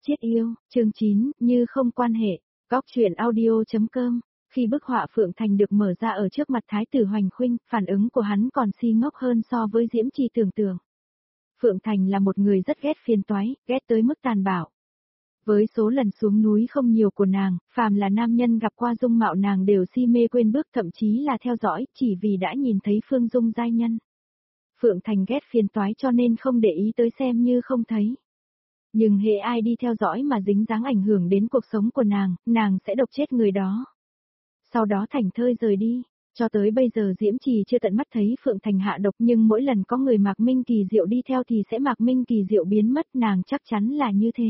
chết yêu, chương 9, như không quan hệ, góc truyện audio.com. Khi bức họa Phượng Thành được mở ra ở trước mặt Thái tử Hoành Khuynh, phản ứng của hắn còn si ngốc hơn so với Diễm Trì tưởng tượng. Phượng Thành là một người rất ghét phiền toái, ghét tới mức tàn bạo. Với số lần xuống núi không nhiều của nàng, phàm là nam nhân gặp qua dung mạo nàng đều si mê quên bước, thậm chí là theo dõi, chỉ vì đã nhìn thấy Phương Dung giai nhân. Phượng Thành ghét phiền toái cho nên không để ý tới, xem như không thấy. Nhưng hễ ai đi theo dõi mà dính dáng ảnh hưởng đến cuộc sống của nàng sẽ độc chết người đó. Sau đó thảnh thơi rời đi. Cho tới bây giờ Diễm Trì chưa tận mắt thấy Phượng Thành hạ độc, nhưng mỗi lần có người Mạc Minh Kỳ Diệu đi theo thì sẽ Mạc Minh Kỳ Diệu biến mất, nàng chắc chắn là như thế.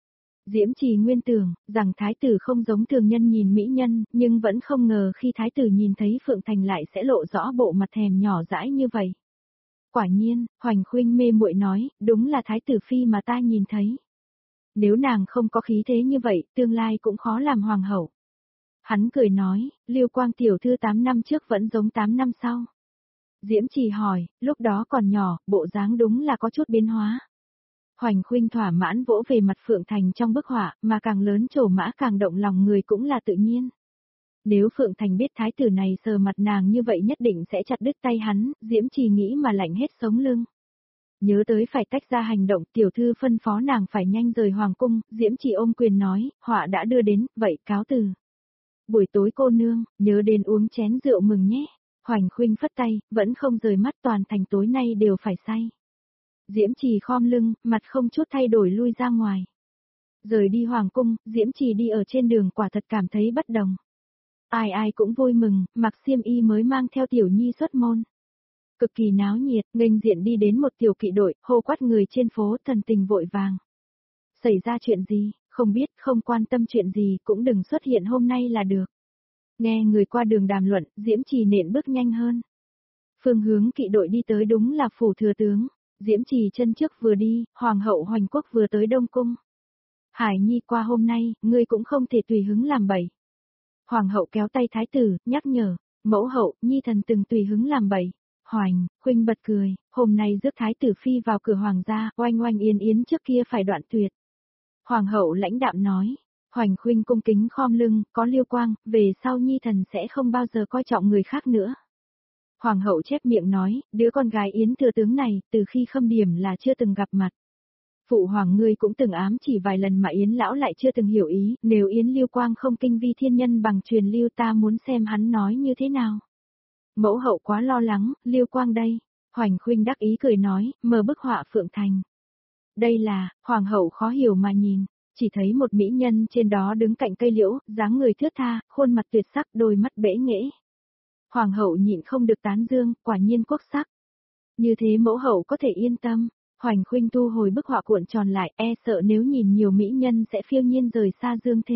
Diễm Trì nguyên tưởng rằng thái tử không giống thường nhân nhìn mỹ nhân, nhưng vẫn không ngờ khi thái tử nhìn thấy Phượng Thành lại sẽ lộ rõ bộ mặt thèm nhỏ dãi như vậy. Quả nhiên, Hoành Khuynh mê muội nói, đúng là thái tử phi mà ta nhìn thấy. Nếu nàng không có khí thế như vậy, tương lai cũng khó làm hoàng hậu. Hắn cười nói, Lưu Quang tiểu thư 8 năm trước vẫn giống 8 năm sau. Diễm Trì hỏi, lúc đó còn nhỏ, bộ dáng đúng là có chút biến hóa. Hoành Khuynh thỏa mãn vỗ về mặt Phượng Thành trong bức họa, mà càng lớn trổ mã càng động lòng người cũng là tự nhiên. Nếu Phượng Thành biết thái tử này sờ mặt nàng như vậy nhất định sẽ chặt đứt tay hắn, Diễm Trì nghĩ mà lạnh hết sống lưng. Nhớ tới phải tách ra hành động, tiểu thư phân phó nàng phải nhanh rời hoàng cung, Diễm Trì ôm quyền nói, họa đã đưa đến, vậy cáo từ. Buổi tối cô nương, nhớ đến uống chén rượu mừng nhé. Hoành Khuynh phất tay, vẫn không rời mắt, toàn thành tối nay đều phải say. Diễm Trì khom lưng, mặt không chút thay đổi lui ra ngoài. Rời đi hoàng cung, Diễm Trì đi ở trên đường quả thật cảm thấy bất đồng. Ai ai cũng vui mừng, mặc xiêm y mới mang theo tiểu nhi xuất môn. Cực kỳ náo nhiệt, nghênh diện đi đến một tiểu kỵ đội, hô quát người trên phố, thần tình vội vàng. Xảy ra chuyện gì, không biết, không quan tâm chuyện gì, cũng đừng xuất hiện hôm nay là được. Nghe người qua đường đàm luận, Diễm Trì nện bước nhanh hơn. Phương hướng kỵ đội đi tới đúng là phủ thừa tướng. Diễm Trì chân trước vừa đi, Hoàng hậu Hoành Quốc vừa tới Đông Cung. Hải Nhi qua hôm nay, ngươi cũng không thể tùy hứng làm bậy. Hoàng hậu kéo tay thái tử, nhắc nhở, mẫu hậu, Nhi thần từng tùy hứng làm bậy. Hoành Khuynh bật cười, hôm nay rước thái tử phi vào cửa hoàng gia, oanh oanh yên yến trước kia phải đoạn tuyệt. Hoàng hậu lãnh đạm nói, Hoành Khuynh cung kính khom lưng, có Liêu Quang, về sau Nhi thần sẽ không bao giờ coi trọng người khác nữa. Hoàng hậu chép miệng nói, đứa con gái Yến thừa tướng này, từ khi Khâm Điểm là chưa từng gặp mặt. Phụ hoàng ngươi cũng từng ám chỉ vài lần mà Yến lão lại chưa từng hiểu ý, nếu Yến Liêu Quang không kinh vi thiên nhân bằng truyền lưu, ta muốn xem hắn nói như thế nào. Mẫu hậu quá lo lắng, Liêu Quang đây. Hoành Khuynh đắc ý cười nói, mở bức họa Phượng Thành. Đây là, hoàng hậu khó hiểu mà nhìn, chỉ thấy một mỹ nhân trên đó đứng cạnh cây liễu, dáng người thướt tha, khuôn mặt tuyệt sắc, đôi mắt bẽ nghễ. Hoàng hậu nhịn không được tán dương, quả nhiên quốc sắc. Như thế mẫu hậu có thể yên tâm. Hoành Khuynh thu hồi bức họa cuộn tròn lại, e sợ nếu nhìn nhiều mỹ nhân sẽ phiêu nhiên rời xa dương thế.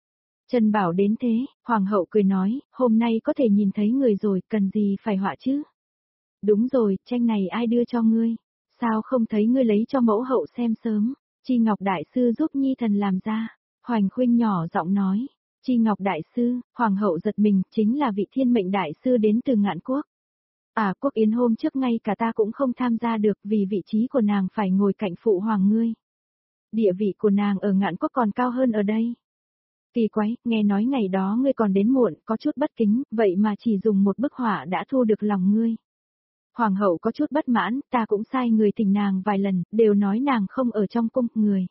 Trần Bảo đến thế, Hoàng hậu cười nói, hôm nay có thể nhìn thấy người rồi, cần gì phải họa chứ? Đúng rồi, tranh này ai đưa cho ngươi? Sao không thấy ngươi lấy cho mẫu hậu xem sớm? Chi Ngọc Đại Sư giúp Nhi thần làm ra. Hoành Khuynh nhỏ giọng nói. Chi Ngọc Đại Sư, Hoàng hậu giật mình, chính là vị thiên mệnh Đại Sư đến từ Ngạn Quốc. À, Quốc Yến hôm trước ngay cả ta cũng không tham gia được vì vị trí của nàng phải ngồi cạnh phụ hoàng ngươi. Địa vị của nàng ở Ngạn Quốc còn cao hơn ở đây. Kỳ quái, nghe nói ngày đó ngươi còn đến muộn, có chút bất kính, vậy mà chỉ dùng một bức họa đã thu được lòng ngươi. Hoàng hậu có chút bất mãn, ta cũng sai người thỉnh nàng vài lần, đều nói nàng không ở trong cung, người.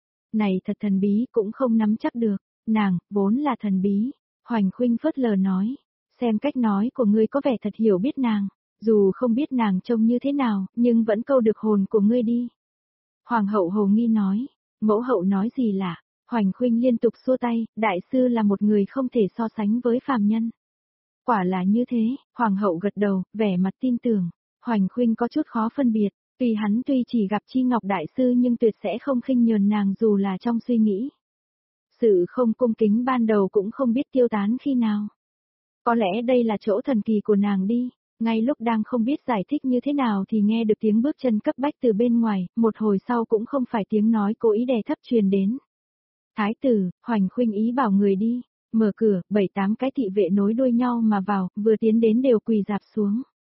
Này thật thần bí, cũng không nắm chắc được, nàng, vốn là thần bí. Hoành Khuynh phớt lờ nói, xem cách nói của ngươi có vẻ thật hiểu biết nàng, dù không biết nàng trông như thế nào, nhưng vẫn câu được hồn của ngươi đi. Hoàng hậu hồ nghi nói, mẫu hậu nói gì lạ? Hoành Khuynh liên tục xua tay, đại sư là một người không thể so sánh với phàm nhân. Quả là như thế, hoàng hậu gật đầu, vẻ mặt tin tưởng. Hoành Khuynh có chút khó phân biệt, vì hắn tuy chỉ gặp Chi Ngọc Đại Sư nhưng tuyệt sẽ không khinh nhờn nàng dù là trong suy nghĩ. Sự không cung kính ban đầu cũng không biết tiêu tán khi nào. Có lẽ đây là chỗ thần kỳ của nàng đi. Ngay lúc đang không biết giải thích như thế nào thì nghe được tiếng bước chân cấp bách từ bên ngoài, một hồi sau cũng không phải tiếng nói cố ý đè thấp truyền đến. Thái tử, Hoành Khuynh ý bảo người đi, mở cửa, 7-8 cái thị vệ nối đuôi nhau mà vào, vừa tiến đến đều quỳ rạp xuống.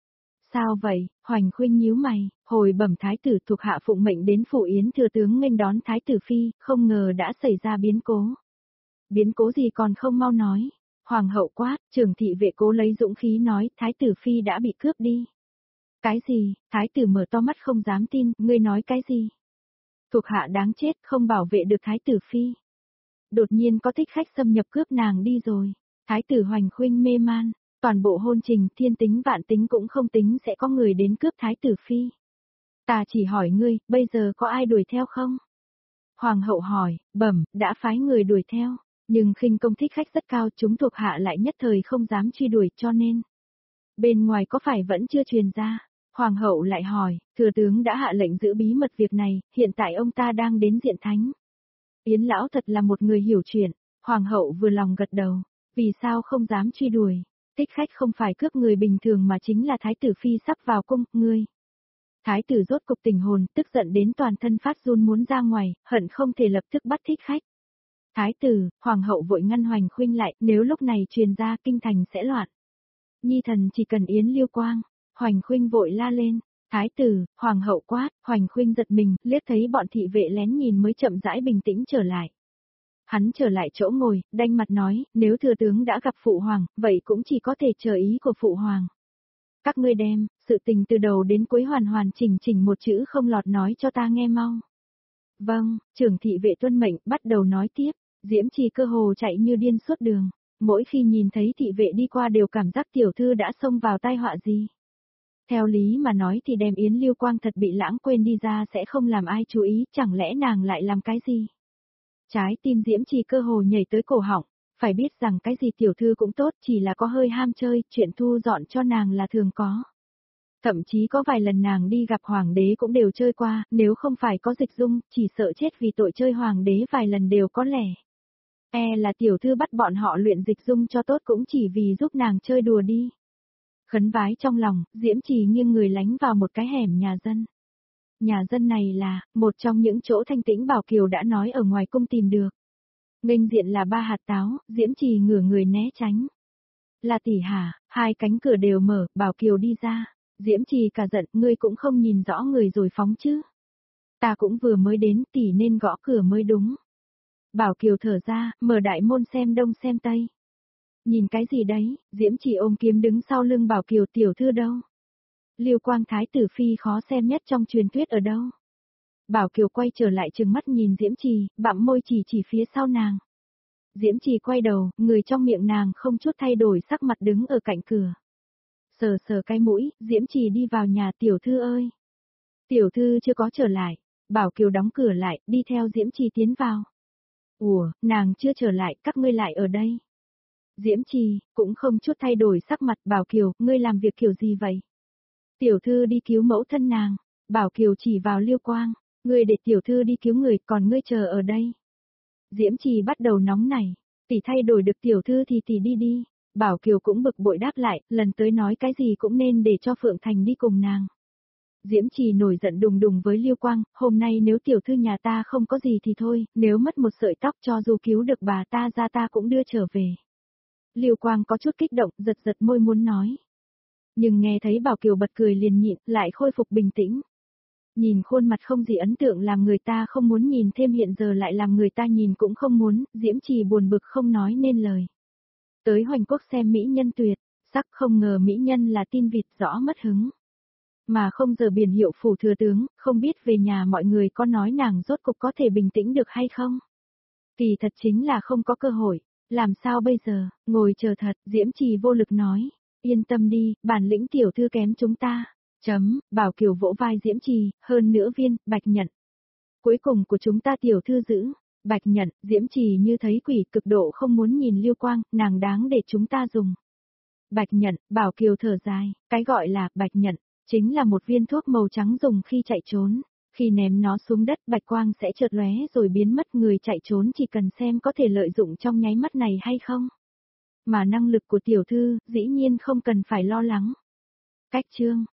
Sao vậy? Hoành Khuynh nhíu mày, hồi bẩm thái tử thuộc hạ phụng mệnh đến phủ yến thừa tướng nghênh đón thái tử phi, không ngờ đã xảy ra biến cố. Biến cố gì còn không mau nói. Hoàng hậu quát, trưởng thị vệ cố lấy dũng khí nói, thái tử phi đã bị cướp đi. Cái gì? Thái tử mở to mắt không dám tin, ngươi nói cái gì? Thuộc hạ đáng chết, không bảo vệ được thái tử phi. Đột nhiên có thích khách xâm nhập cướp nàng đi rồi. Thái tử Hoành Khuynh mê man, toàn bộ hôn trình thiên tính vạn tính cũng không tính sẽ có người đến cướp thái tử phi. Ta chỉ hỏi ngươi, bây giờ có ai đuổi theo không? Hoàng hậu hỏi, bẩm, đã phái người đuổi theo, nhưng khinh công thích khách rất cao, chúng thuộc hạ lại nhất thời không dám truy đuổi cho nên. Bên ngoài có phải vẫn chưa truyền ra? Hoàng hậu lại hỏi, thừa tướng đã hạ lệnh giữ bí mật việc này, hiện tại ông ta đang đến diện thánh. Yến lão thật là một người hiểu chuyện, hoàng hậu vừa lòng gật đầu, vì sao không dám truy đuổi, thích khách không phải cướp người bình thường mà chính là thái tử phi sắp vào cung, ngươi. Thái tử rốt cục tình hồn, tức giận đến toàn thân phát run muốn ra ngoài, hận không thể lập tức bắt thích khách. Thái tử, hoàng hậu vội ngăn Hoành Khuynh lại, nếu lúc này truyền ra kinh thành sẽ loạn. Nhi thần chỉ cần Yến Lưu Quang. Hoành Khuynh vội la lên, thái tử, hoàng hậu quát, Hoành Khuynh giật mình, liếc thấy bọn thị vệ lén nhìn mới chậm rãi bình tĩnh trở lại. Hắn trở lại chỗ ngồi, đanh mặt nói, nếu thừa tướng đã gặp phụ hoàng, vậy cũng chỉ có thể chờ ý của phụ hoàng. Các ngươi đem, sự tình từ đầu đến cuối hoàn hoàn chỉnh chỉnh một chữ không lọt nói cho ta nghe mau. Vâng, trưởng thị vệ tuân mệnh, bắt đầu nói tiếp, Diễm Trì cơ hồ chạy như điên suốt đường, mỗi khi nhìn thấy thị vệ đi qua đều cảm giác tiểu thư đã xông vào tai họa gì. Theo lý mà nói thì đem Yến Lưu Quang thật bị lãng quên đi ra sẽ không làm ai chú ý, chẳng lẽ nàng lại làm cái gì? Trái tim Diễm Trì cơ hồ nhảy tới cổ họng, phải biết rằng cái gì tiểu thư cũng tốt, chỉ là có hơi ham chơi, chuyện thu dọn cho nàng là thường có. Thậm chí có vài lần nàng đi gặp hoàng đế cũng đều chơi qua, nếu không phải có Dịch Dung, chỉ sợ chết vì tội chơi hoàng đế vài lần đều có lẽ. Là tiểu thư bắt bọn họ luyện Dịch Dung cho tốt cũng chỉ vì giúp nàng chơi đùa đi. Khấn vái trong lòng, Diễm Trì nghiêng người lánh vào một cái hẻm nhà dân. Nhà dân này là, một trong những chỗ thanh tĩnh Bảo Kiều đã nói ở ngoài cung tìm được. Nghênh diện là 3 hạt táo, Diễm Trì ngửa người né tránh. Là tỷ hả, 2 cánh cửa đều mở, Bảo Kiều đi ra. Diễm Trì cả giận, ngươi cũng không nhìn rõ người rồi phóng chứ. Ta cũng vừa mới đến, tỷ nên gõ cửa mới đúng. Bảo Kiều thở ra, mở đại môn xem đông xem tây. Nhìn cái gì đấy, Diễm Trì ôm kiếm đứng sau lưng Bảo Kiều, tiểu thư đâu? Lưu Quang thái tử phi khó xem nhất trong truyền thuyết ở đâu? Bảo Kiều quay trở lại trừng mắt nhìn Diễm Trì, bặm môi chỉ phía sau nàng. Diễm Trì quay đầu, người trong miệng nàng không chút thay đổi sắc mặt đứng ở cạnh cửa. Sờ sờ cái mũi, Diễm Trì đi vào nhà, tiểu thư ơi. Tiểu thư chưa có trở lại, Bảo Kiều đóng cửa lại, đi theo Diễm Trì tiến vào. Ủa, nàng chưa trở lại, các ngươi lại ở đây. Diễm Trì, cũng không chút thay đổi sắc mặt, Bảo Kiều, ngươi làm việc kiểu gì vậy? Tiểu thư đi cứu mẫu thân nàng, Bảo Kiều chỉ vào Lưu Quang, ngươi để tiểu thư đi cứu người, còn ngươi chờ ở đây. Diễm Trì bắt đầu nóng nảy, tỷ thay đổi được tiểu thư thì tỷ đi đi, Bảo Kiều cũng bực bội đáp lại, lần tới nói cái gì cũng nên để cho Phượng Thành đi cùng nàng. Diễm Trì nổi giận đùng đùng với Lưu Quang, hôm nay nếu tiểu thư nhà ta không có gì thì thôi, nếu mất một sợi tóc cho dù cứu được bà ta ra ta cũng đưa trở về. Lưu Quang có chút kích động, giật giật môi muốn nói. Nhưng nghe thấy Bảo Kiều bật cười liền nhịn, lại khôi phục bình tĩnh. Nhìn khuôn mặt không gì ấn tượng làm người ta không muốn nhìn thêm, hiện giờ lại làm người ta nhìn cũng không muốn, Diễm Trì buồn bực không nói nên lời. Tới Hoành Quốc xem mỹ nhân tuyệt, sắc không ngờ mỹ nhân là tin vịt, rõ mất hứng. Mà không giờ biển hiệu phủ thừa tướng, không biết về nhà mọi người có nói nàng rốt cục có thể bình tĩnh được hay không? Kỳ thật chính là không có cơ hội, làm sao bây giờ, ngồi chờ thật, Diễm Trì vô lực nói, yên tâm đi, bản lĩnh tiểu thư kém chúng ta. Bảo Kiều vỗ vai Diễm Trì, hơn nữa viên, Bạch Nhận. Cuối cùng của chúng ta tiểu thư giữ, Bạch Nhận, Diễm Trì như thấy quỷ, cực độ không muốn nhìn Lưu Quang, nàng đáng để chúng ta dùng. Bạch Nhận, Bảo Kiều thở dài, cái gọi là Bạch Nhận, chính là một viên thuốc màu trắng dùng khi chạy trốn. Khi ném nó xuống đất bạch quang sẽ chợt lóe rồi biến mất, người chạy trốn chỉ cần xem có thể lợi dụng trong nháy mắt này hay không. Mà năng lực của tiểu thư, dĩ nhiên không cần phải lo lắng. Cách chương